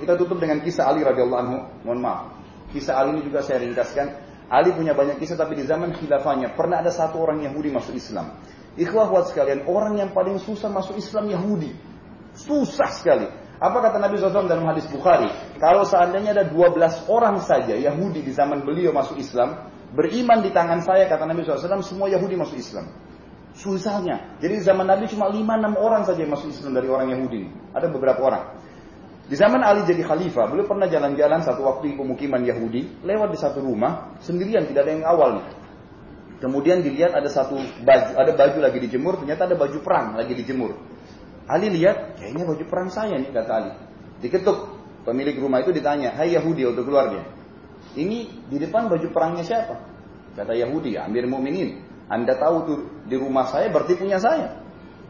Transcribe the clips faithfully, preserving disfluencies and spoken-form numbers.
Kita tutup dengan kisah Ali radhiyallahu anhu. Mohon maaf. Kisah Ali ini juga saya ringkaskan. Ali punya banyak kisah, tapi di zaman khilafahnya pernah ada satu orang Yahudi masuk Islam. Ikhwah buat sekalian, orang yang paling susah masuk Islam Yahudi. Susah sekali. Apa kata Nabi shallallahu alaihi wasallam dalam hadis Bukhari? Kalau seandainya ada dua belas orang saja Yahudi di zaman beliau masuk Islam, beriman di tangan saya, kata Nabi shallallahu alaihi wasallam, semua Yahudi masuk Islam. Susahnya. Jadi di zaman Nabi cuma lima enam orang saja yang masuk Islam dari orang Yahudi. Ada beberapa orang. Di zaman Ali jadi khalifah, beliau pernah jalan-jalan satu waktu di pemukiman Yahudi, lewat di satu rumah, sendirian, tidak ada yang awal. Kemudian dilihat ada satu baju, ada baju lagi dijemur, ternyata ada baju perang lagi dijemur. Ali lihat, kayaknya baju perang saya nih, kata Ali. Diketuk, pemilik rumah itu ditanya, hai Yahudi, untuk keluar dia. Ini di depan baju perangnya siapa? Kata Yahudi, Amir Mu'minin. Anda tahu tuh di rumah saya, berarti punya saya.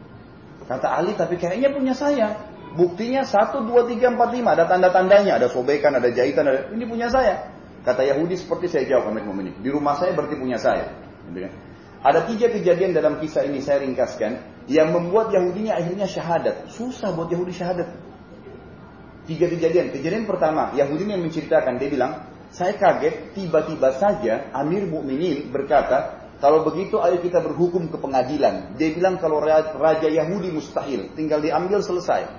Kata Ali, tapi kayaknya punya saya. Buktinya satu, dua, tiga, empat, lima, ada tanda-tandanya, ada sobekan, ada jahitan, ada... ini punya saya. Kata Yahudi, seperti saya jawab, Amir Mu'minin. Di rumah saya berarti punya saya. Gitu kan? Ada tiga kejadian dalam kisah ini saya ringkaskan yang membuat Yahudinya akhirnya syahadat. Susah buat Yahudi syahadat. Tiga kejadian. Kejadian pertama, Yahudi yang menceritakan, dia bilang, saya kaget tiba-tiba saja Amir Mu'minin berkata, kalau begitu ayo kita berhukum ke pengadilan. Dia bilang kalau raja Yahudi mustahil, tinggal diambil selesai.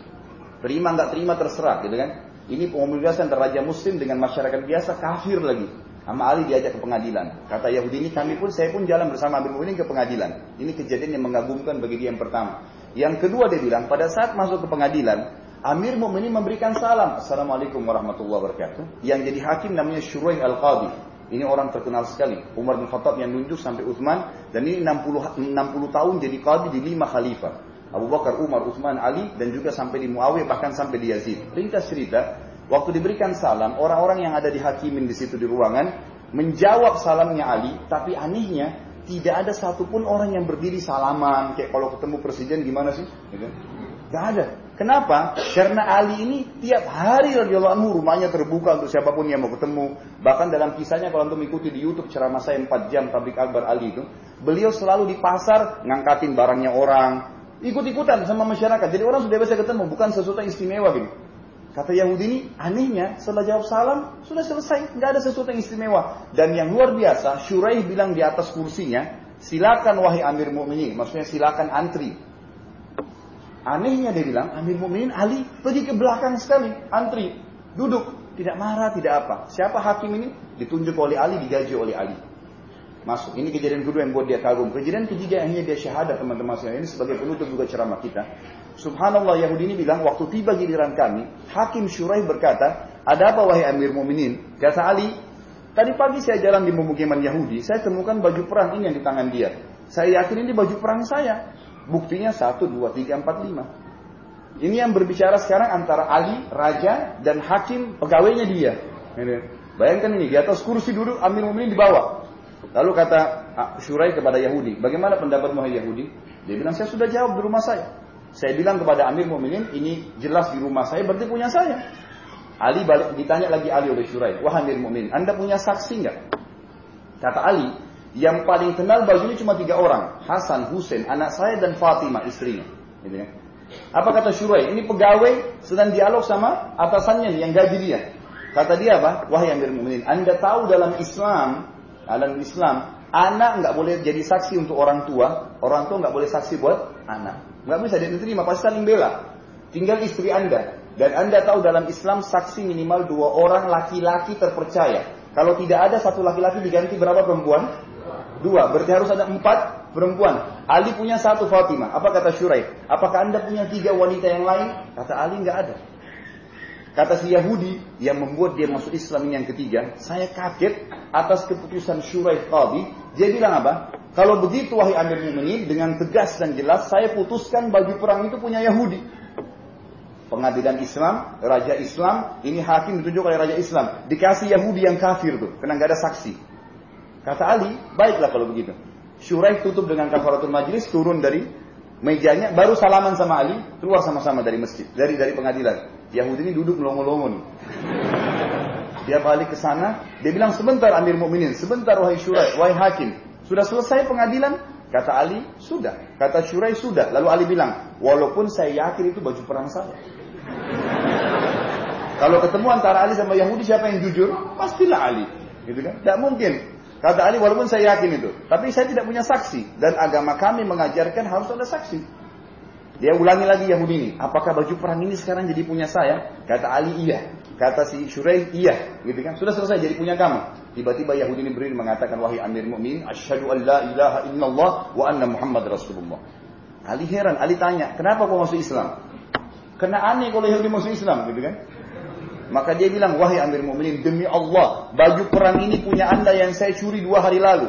Terima nggak terima terserah, gitu kan? Ini pembebasan antara raja Muslim dengan masyarakat biasa, kafir lagi. Sama Ali diajak ke pengadilan. Kata Yahudi ini, kami pun, saya pun jalan bersama Amir Mu'minin ke pengadilan. Ini kejadian yang mengagumkan bagi dia yang pertama. Yang kedua dia bilang, pada saat masuk ke pengadilan, Amir Mu'minin memberikan salam. Assalamualaikum warahmatullahi wabarakatuh. Yang jadi hakim namanya Shuraih Al-Qadhi. Ini orang terkenal sekali. Umar bin Khattab yang nunjuk sampai Utsman. Dan ini enam puluh tahun jadi qadhi di lima khalifah. Abu Bakar, Umar, Utsman, Ali. Dan juga sampai di Muawiyah, bahkan sampai di Yazid. Ringkas cerita. Waktu diberikan salam, orang-orang yang ada di hakimin di situ di ruangan menjawab salamnya Ali, tapi anehnya tidak ada satupun orang yang berdiri salaman kayak kalau ketemu presiden gimana sih? Gitu. Gak ada. Kenapa? Karena Ali ini tiap hari radhiyallahu anhu rumahnya terbuka untuk siapapun yang mau ketemu. Bahkan dalam kisahnya kalau untuk mengikuti di YouTube ceramah saya empat jam tablik akbar Ali itu, beliau selalu di pasar ngangkatin barangnya orang, ikut-ikutan sama masyarakat. Jadi orang sudah biasa ketemu, bukan sesuatu yang istimewa gitu. Kata Yahudi ini, anehnya setelah jawab salam, sudah selesai. Nggak ada sesuatu yang istimewa. Dan yang luar biasa, Shuraih bilang di atas kursinya, silakan wahai Amir Mu'minin. Maksudnya silakan antri. Anehnya dia bilang, Amir Mu'minin, Ali pergi ke belakang sekali, antri. Duduk, tidak marah, tidak apa. Siapa hakim ini? Ditunjuk oleh Ali, digaji oleh Ali. Masuk. Ini kejadian kedua yang buat dia kagum. Kejadian ketiga akhirnya dia syahadat, teman-teman sekalian. Ini sebagai penutup juga ceramah kita. Subhanallah, Yahudi ini bilang, waktu tiba giliran kami, Hakim Shuraih berkata, ada apa wahai Amir Mu'minin? Kata Ali, tadi pagi saya jalan di pemukiman Yahudi, saya temukan baju perang ini yang di tangan dia. Saya yakin ini baju perang saya. Buktinya satu, dua, tiga, empat, lima. Ini yang berbicara sekarang antara Ali, raja, dan hakim pegawainya dia. Bayangkan ini, di atas kursi duduk, Amir Mu'minin di bawah. Lalu kata Shuraih kepada Yahudi, bagaimana pendapat wahai Yahudi? Dia bilang, saya sudah jawab di rumah saya. Saya bilang kepada Amir Mu'minin, ini jelas di rumah saya, berarti punya saya. Ali balik, ditanya lagi Ali oleh Shuraih, wah Amir Mu'minin, Anda punya saksi enggak? Kata Ali, yang paling kenal bajunya cuma tiga orang, Hasan, Husain, anak saya dan Fatimah istrinya. Gitu kan? Apa kata Shuraih? Ini pegawai sedang dialog sama atasannya yang gaji dia. Kata dia apa? Wahai Amir Mu'minin, Anda tahu dalam Islam, dalam Islam, anak nggak boleh jadi saksi untuk orang tua, orang tua nggak boleh saksi buat anak. Nggak bisa diterima, pasti saling bela. Tinggal istri Anda. Dan Anda tahu dalam Islam saksi minimal dua orang laki-laki terpercaya. Kalau tidak ada satu laki-laki diganti berapa perempuan? Dua. Berarti harus ada empat perempuan. Ali punya satu, Fatimah. Apa kata Shuraih? Apakah Anda punya tiga wanita yang lain? Kata Ali, nggak ada. Kata si Yahudi yang membuat dia masuk Islam ini yang ketiga, saya kaget atas keputusan Shuraih Qadhi. Dia bilang apa? Kalau begitu wahai Amir Mu'minin, dengan tegas dan jelas saya putuskan baju perang itu punya Yahudi. Pengadilan Islam, Raja Islam, ini hakim ditunjuk oleh Raja Islam. Dikasih Yahudi yang kafir tuh, karena nggak ada saksi. Kata Ali, baiklah kalau begitu. Shuraih tutup dengan kafaratul majlis, turun dari mejanya, baru salaman sama Ali, keluar sama-sama dari masjid, dari dari pengadilan. Yahudi ini duduk melongo-longo nih. Dia balik ke sana, dia bilang sebentar Amir Mu'minin, sebentar wahai Shuraih, wahai hakim. Sudah selesai pengadilan? Kata Ali, sudah. Kata Shuraih, sudah. Lalu Ali bilang, walaupun saya yakin itu baju perang saya. Kalau ketemu antara Ali sama Yahudi, siapa yang jujur? Pastilah Ali. Gitu kan? Tidak mungkin. Kata Ali, walaupun saya yakin itu. Tapi saya tidak punya saksi. Dan agama kami mengajarkan harus ada saksi. Dia ulangi lagi Yahudi ini. Apakah baju perang ini sekarang jadi punya saya? Kata Ali, iya. Kata si Shuraih, iya. Gitu kan? Sudah selesai jadi punya kamu. Tiba-tiba Yahudi ini berdiri mengatakan, wahai Amir Mu'minin, asyhadu an la ilaha illallah wa anna Muhammad Rasulullah. Ali heran, Ali tanya, kenapa kau masuk Islam? Kena aneh kalau Yahudi masuk Islam, gitu kan? Maka dia bilang, wahai Amir Mu'minin, demi Allah, baju perang ini punya anda yang saya curi dua hari lalu.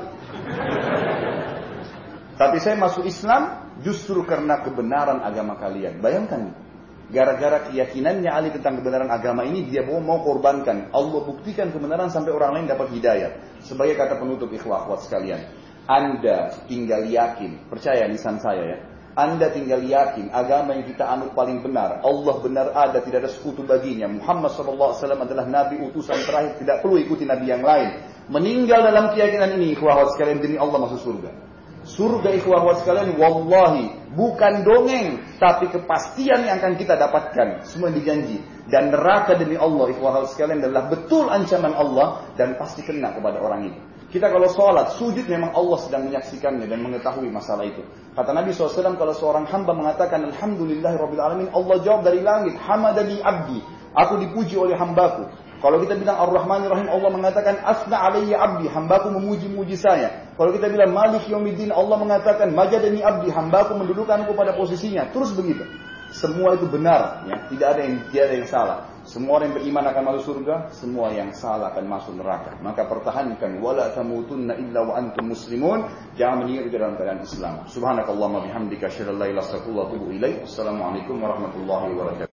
Tapi saya masuk Islam justru karena kebenaran agama kalian. Bayangkan, gara-gara keyakinannya Ali tentang kebenaran agama ini, dia mau, mau korbankan. Allah buktikan kebenaran sampai orang lain dapat hidayah. Sebagai kata penutup ikhwah akhwat sekalian, anda tinggal yakin, percaya lisan saya ya, anda tinggal yakin agama yang kita anut paling benar, Allah benar ada, tidak ada sekutu baginya, Muhammad shallallahu alaihi wasallam adalah nabi utusan terakhir, tidak perlu ikuti nabi yang lain. Meninggal dalam keyakinan ini, ikhwah akhwat sekalian, demi Allah masuk surga. Surga ikhwah akhwat sekalian, wallahi bukan dongeng, tapi kepastian yang akan kita dapatkan, semua dijanji. Dan neraka demi Allah ikhwah akhwat sekalian adalah betul ancaman Allah dan pasti kena kepada orang itu. Kita kalau sholat, sujud memang Allah sedang menyaksikannya dan mengetahui masalah itu. Kata Nabi shallallahu alaihi wasallam, kalau seorang hamba mengatakan Alhamdulillahirrabbilalamin, Allah jawab dari langit, Hamadani abdi, aku dipuji oleh hambaku. Kalau kita bilang Ar-Rahmanir-Rahim, Allah mengatakan Asna alayya abdi, hambaku memuji-muji saya. Kalau kita bilang Malik Yaumiddin, Allah mengatakan Majadani abdi, hambaku mendudukanku pada posisinya. Terus begitu. Semua itu benar, ya. Tidak ada yang tidak ada yang salah. Semua orang yang beriman akan masuk surga, semua yang salah akan masuk neraka. Maka pertahankan wala tamutunna illa wa antum muslimun, jangan meninggal dalam keadaan Islam. Subhanakallahumma bihamdika asyhadu an la ilaha illa anta astaghfiruka wa atubu ilaik. Wassalamualaikum warahmatullahi wabarakatuh.